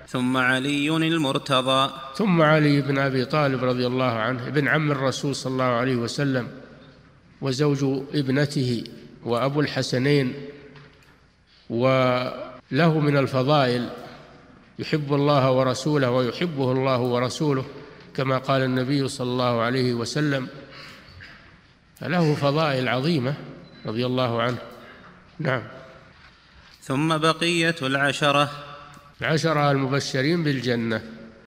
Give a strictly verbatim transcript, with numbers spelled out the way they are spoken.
ثم علي المرتضى. ثم علي بن أبي طالب رضي الله عنه، ابن عم الرسول صلى الله عليه وسلم، وزوج ابنته، وأبو الحسنين، وله من الفضائل يحب الله ورسوله ويحبه الله ورسوله كما قال النبي صلى الله عليه وسلم، فله فضائل عظيمة رضي الله عنه. نعم. ثم بقية العشرة. العشرة المبشرين بالجنة.